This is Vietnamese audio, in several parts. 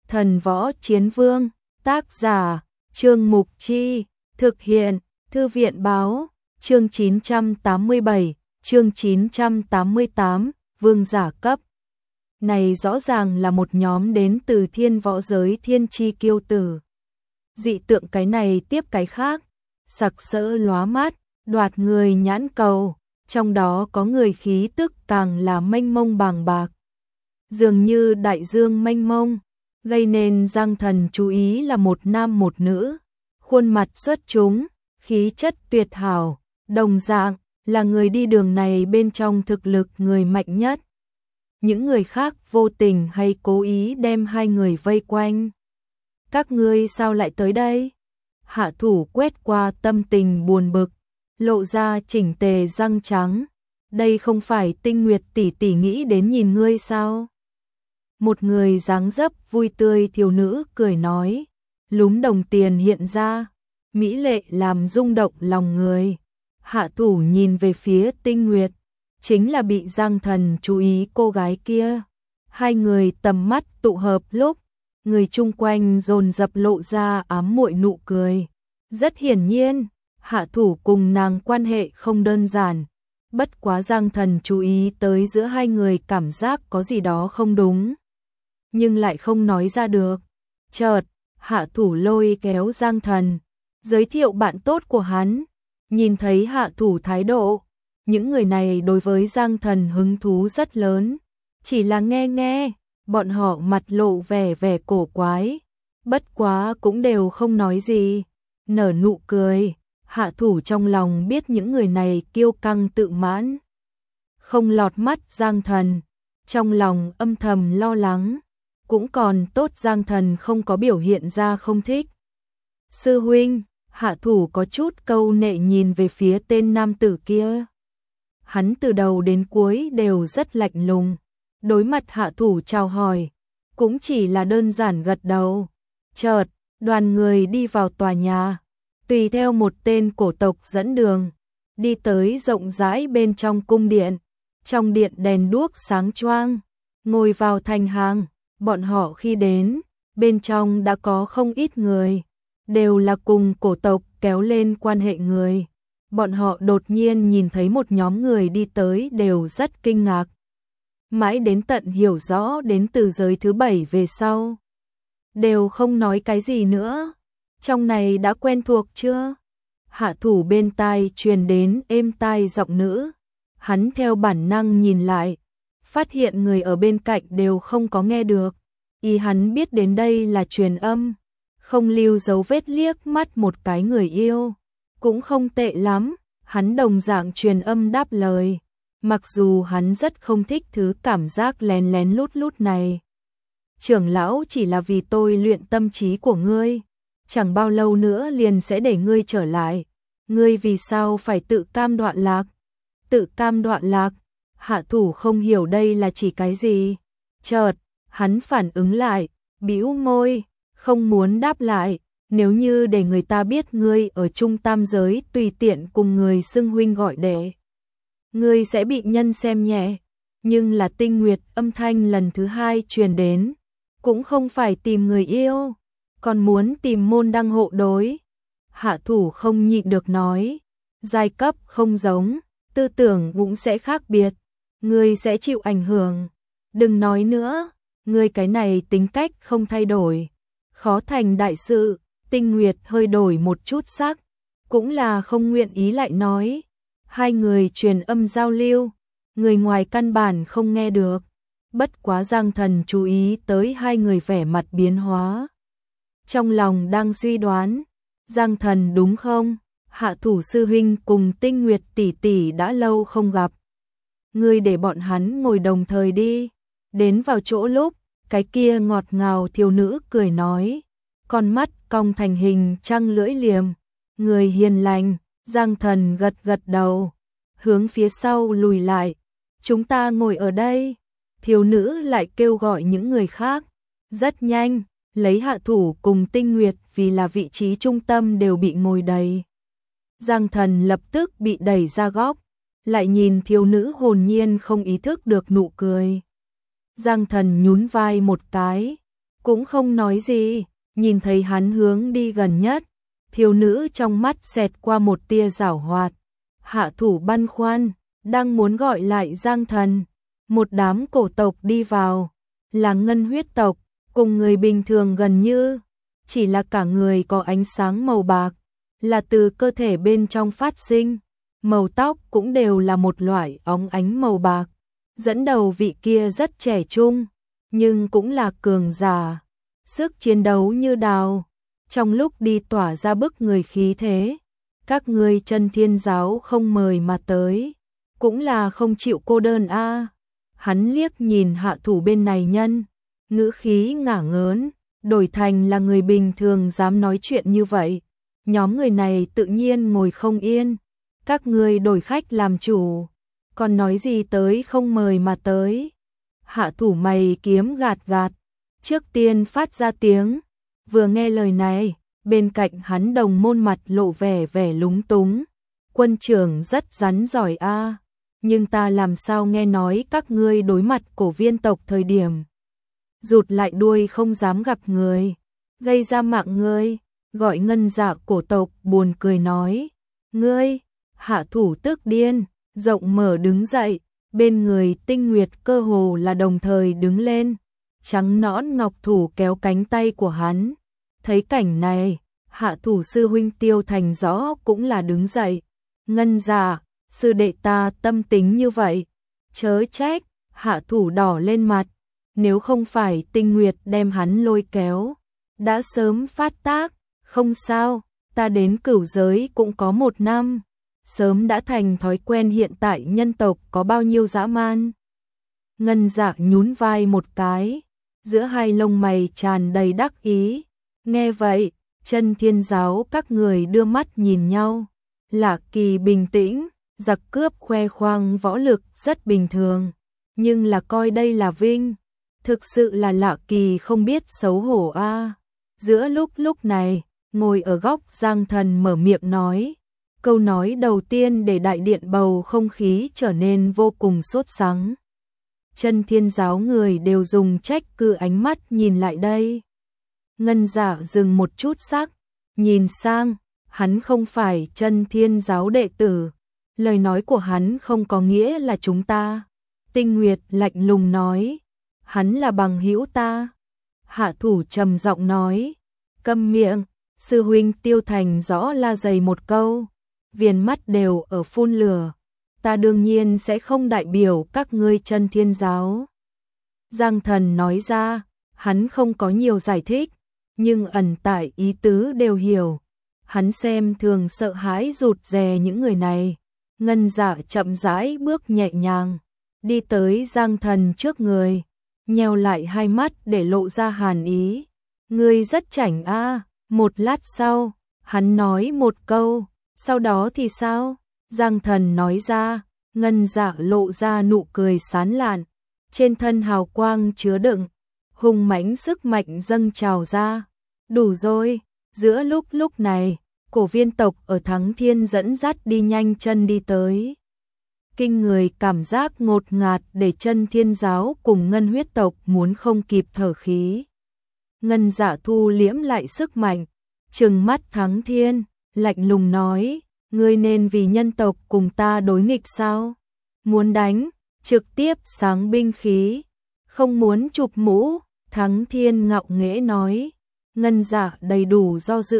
Thần Võ Chiến Vương, tác giả, Trương Mục Chi, thực hiện, Thư viện Báo, chương 987, chương 988, Vương giả cấp. Này rõ ràng là một nhóm đến từ thiên võ giới thiên chi kiêu tử. Dị tượng cái này tiếp cái khác, sặc sỡ lóa mắt, đoạt người nhãn cầu, trong đó có người khí tức càng là mênh mông bàng bạc. Dường như đại dương mênh mông, gây nên Giang Thần chú ý là một nam một nữ, khuôn mặt xuất chúng, khí chất tuyệt hảo, đồng dạng là người đi đường này bên trong thực lực người mạnh nhất. Những người khác vô tình hay cố ý đem hai người vây quanh. Các ngươi sao lại tới đây? Hạ thủ quét qua tâm tình buồn bực, lộ ra chỉnh tề răng trắng. Đây không phải Tinh Nguyệt tỷ tỷ nghĩ đến nhìn ngươi sao? Một người dáng dấp vui tươi thiếu nữ cười nói, lúm đồng tiền hiện ra, mỹ lệ làm rung động lòng người. Hạ thủ nhìn về phía Tinh Nguyệt, chính là bị Giang Thần chú ý cô gái kia. Hai người tầm mắt tụ hợp lúc, người chung quanh dồn dập lộ ra ám muội nụ cười. Rất hiển nhiên, Hạ thủ cùng nàng quan hệ không đơn giản. Bất quá Giang Thần chú ý tới giữa hai người cảm giác có gì đó không đúng, nhưng lại không nói ra được. Chợt, Hạ thủ lôi kéo Giang Thần, giới thiệu bạn tốt của hắn. Nhìn thấy Hạ thủ thái độ, những người này đối với Giang Thần hứng thú rất lớn. Chỉ là nghe, bọn họ mặt lộ vẻ cổ quái. Bất quá cũng đều không nói gì, nở nụ cười. Hạ thủ trong lòng biết những người này kiêu căng tự mãn, không lọt mắt Giang Thần, trong lòng âm thầm lo lắng. Cũng còn tốt Giang Thần không có biểu hiện ra không thích. Sư huynh, Hạ thủ có chút câu nệ nhìn về phía tên nam tử kia. Hắn từ đầu đến cuối đều rất lạnh lùng, đối mặt Hạ thủ chào hỏi, cũng chỉ là đơn giản gật đầu. Chợt, đoàn người đi vào tòa nhà, tùy theo một tên cổ tộc dẫn đường, đi tới rộng rãi bên trong cung điện. Trong điện đèn đuốc sáng choang, ngồi vào thành hàng. Bọn họ khi đến, bên trong đã có không ít người, đều là cùng cổ tộc kéo lên quan hệ người. Bọn họ đột nhiên nhìn thấy một nhóm người đi tới đều rất kinh ngạc. Mãi đến tận hiểu rõ đến từ giới thứ 7 về sau, đều không nói cái gì nữa. Trong này đã quen thuộc chưa? Hạ thủ bên tai truyền đến êm tai giọng nữ. Hắn theo bản năng nhìn lại, phát hiện người ở bên cạnh đều không có nghe được. Ý hắn biết đến đây là truyền âm, không lưu dấu vết liếc mắt một cái người yêu. Cũng không tệ lắm, hắn đồng dạng truyền âm đáp lời. Mặc dù hắn rất không thích thứ cảm giác lén lén lút lút này. Trưởng lão chỉ là vì tôi luyện tâm trí của ngươi. Chẳng bao lâu nữa liền sẽ để ngươi trở lại. Ngươi vì sao phải tự cam đoạn lạc? Tự cam đoạn lạc? Hạ thủ không hiểu đây là chỉ cái gì. Chợt, hắn phản ứng lại, bĩu môi, không muốn đáp lại. Nếu như để người ta biết ngươi ở trung tam giới tùy tiện cùng người xưng huynh gọi đệ, ngươi sẽ bị nhân xem nhẹ. Nhưng là Tinh Nguyệt âm thanh lần thứ hai truyền đến, cũng không phải tìm người yêu, còn muốn tìm môn đăng hộ đối. Hạ thủ không nhịn được nói, giai cấp không giống, tư tưởng cũng sẽ khác biệt, ngươi sẽ chịu ảnh hưởng. Đừng nói nữa, ngươi cái này tính cách không thay đổi, khó thành đại sự. Tinh Nguyệt hơi đổi một chút sắc, cũng là không nguyện ý lại nói. Hai người truyền âm giao lưu, người ngoài căn bản không nghe được. Bất quá Giang Thần chú ý tới hai người vẻ mặt biến hóa, trong lòng đang suy đoán, Giang Thần đúng không? Hạ thủ sư huynh cùng Tinh Nguyệt tỷ tỷ đã lâu không gặp, ngươi để bọn hắn ngồi đồng thời đi. Đến vào chỗ lúc, cái kia ngọt ngào thiếu nữ cười nói, con mắt cong thành hình trăng lưỡi liềm, người hiền lành. Giang Thần gật gật đầu, hướng phía sau lùi lại. Chúng ta ngồi ở đây. Thiếu nữ lại kêu gọi những người khác. Rất nhanh, lấy Hạ thủ cùng Tinh Nguyệt vì là vị trí trung tâm đều bị ngồi đầy. Giang Thần lập tức bị đẩy ra góc, lại nhìn thiếu nữ hồn nhiên không ý thức được nụ cười. Giang Thần nhún vai một cái, cũng không nói gì, nhìn thấy hắn hướng đi gần nhất, thiếu nữ trong mắt xẹt qua một tia giảo hoạt. Hạ thủ băn khoăn, đang muốn gọi lại Giang Thần, một đám cổ tộc đi vào, là ngân huyết tộc, cùng người bình thường gần như, chỉ là cả người có ánh sáng màu bạc, là từ cơ thể bên trong phát sinh, màu tóc cũng đều là một loại óng ánh màu bạc. Dẫn đầu vị kia rất trẻ trung, nhưng cũng là cường giả, sức chiến đấu như đào, trong lúc đi tỏa ra bức người khí thế. Các ngươi Chân Thiên giáo không mời mà tới, cũng là không chịu cô đơn a. Hắn liếc nhìn hạ thủ bên này nhân, ngữ khí ngả ngớn, đổi thành là người bình thường dám nói chuyện như vậy. Nhóm người này tự nhiên ngồi không yên, các ngươi đổi khách làm chủ, còn nói gì tới không mời mà tới. Hạ thủ mày kiếm gạt gạt, trước tiên phát ra tiếng, vừa nghe lời này, bên cạnh hắn đồng môn mặt lộ vẻ lúng túng. Quân trưởng rất rắn giỏi a, nhưng ta làm sao nghe nói các ngươi đối mặt cổ viên tộc thời điểm rụt lại đuôi không dám gặp người, gây ra mạng ngươi, gọi ngân dạ cổ tộc buồn cười nói. Ngươi, hạ thủ tức điên, rộng mở đứng dậy, bên người Tinh Nguyệt cơ hồ là đồng thời đứng lên, trắng nõn ngọc thủ kéo cánh tay của hắn. Thấy cảnh này, hạ thủ sư huynh Tiêu Thành Rõ cũng là đứng dậy. Ngân dạ, sư đệ ta tâm tính như vậy, chớ trách. Hạ thủ đỏ lên mặt, nếu không phải Tinh Nguyệt đem hắn lôi kéo, đã sớm phát tác. Không sao, ta đến cửu giới cũng có 1 năm, sớm đã thành thói quen hiện tại nhân tộc có bao nhiêu dã man. Ngân dạ nhún vai một cái, giữa hai lông mày tràn đầy đắc ý. Nghe vậy, Chân Thiên giáo các người đưa mắt nhìn nhau. Lạ Kỳ bình tĩnh, giặc cướp khoe khoang võ lực rất bình thường, nhưng là coi đây là vinh, thực sự là Lạ Kỳ không biết xấu hổ a. Giữa lúc này, ngồi ở góc Giang Thần mở miệng nói, câu nói đầu tiên để đại điện bầu không khí trở nên vô cùng sốt sắng. Chân Thiên giáo người đều dùng trách cứ ánh mắt nhìn lại đây. Ngân dạ dừng một chút sắc, nhìn sang, hắn không phải Chân Thiên giáo đệ tử, lời nói của hắn không có nghĩa là chúng ta. Tinh Nguyệt lạnh lùng nói, hắn là bằng hữu ta. Hạ thủ trầm giọng nói, câm miệng. Sư huynh Tiêu Thành Rõ la dày một câu, viền mắt đều ở phun lửa. Ta đương nhiên sẽ không đại biểu các ngươi Chân Thiên giáo. Giang Thần nói ra, hắn không có nhiều giải thích, nhưng ẩn tại ý tứ đều hiểu. Hắn xem thường sợ hãi rụt rè những người này. Ngân dạ chậm rãi bước nhẹ nhàng, đi tới Giang Thần trước người, nheo lại hai mắt để lộ ra hàn ý. Ngươi rất chảnh a. Một lát sau, hắn nói một câu, sau đó thì sao? Giang Thần nói ra, ngân dạ lộ ra nụ cười sán lạn, trên thân hào quang chứa đựng, hùng mãnh sức mạnh dâng trào ra. Đủ rồi, giữa lúc này, cổ viên tộc ở Thắng Thiên dẫn dắt đi nhanh chân đi tới. Kinh người cảm giác ngột ngạt để Chân Thiên giáo cùng ngân huyết tộc muốn không kịp thở khí. Ngân dạ thu liễm lại sức mạnh, trừng mắt Thắng Thiên, lạnh lùng nói, ngươi nên vì nhân tộc cùng ta đối nghịch sao? Muốn đánh, trực tiếp sáng binh khí, không muốn chụp mũ. Thắng Thiên ngạo nghễ nói. Ngân dạ đầy đủ do dự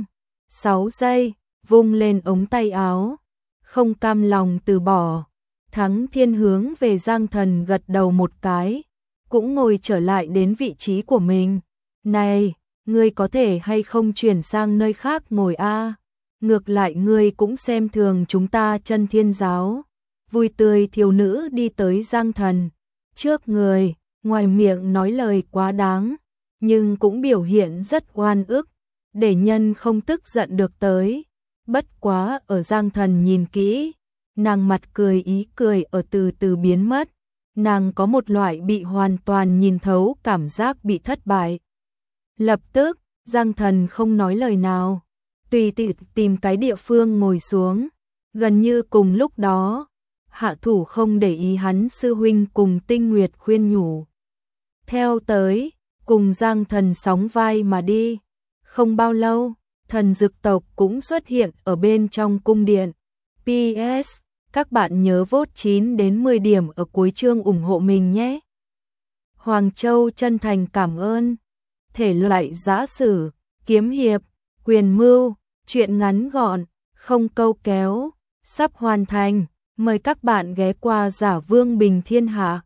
5-6 giây, vung lên ống tay áo, không cam lòng từ bỏ. Thắng Thiên hướng về Giang Thần gật đầu một cái, cũng ngồi trở lại đến vị trí của mình. Này, ngươi có thể hay không chuyển sang nơi khác ngồi a? Ngược lại ngươi cũng xem thường chúng ta Chân Thiên giáo. Vui tươi thiếu nữ đi tới Giang Thần trước người, ngoài miệng nói lời quá đáng, nhưng cũng biểu hiện rất oan ức, để nhân không tức giận được tới. Bất quá ở Giang Thần nhìn kỹ, nàng mặt cười ý cười ở từ từ biến mất. Nàng có một loại bị hoàn toàn nhìn thấu cảm giác bị thất bại. Lập tức, Giang Thần không nói lời nào, tùy tiện tìm cái địa phương ngồi xuống. Gần như cùng lúc đó, hạ thủ không để ý hắn sư huynh cùng Tinh Nguyệt khuyên nhủ. Theo tới, cùng Giang Thần sóng vai mà đi. Không bao lâu, thần dực tộc cũng xuất hiện ở bên trong cung điện. PS, các bạn nhớ vote 9 đến 10 điểm ở cuối chương ủng hộ mình nhé. Hoàng Châu chân thành cảm ơn. Thể loại giã sử, kiếm hiệp, quyền mưu, truyện ngắn gọn, không câu kéo, sắp hoàn thành. Mời các bạn ghé qua Giả Vương Bình Thiên Hạ.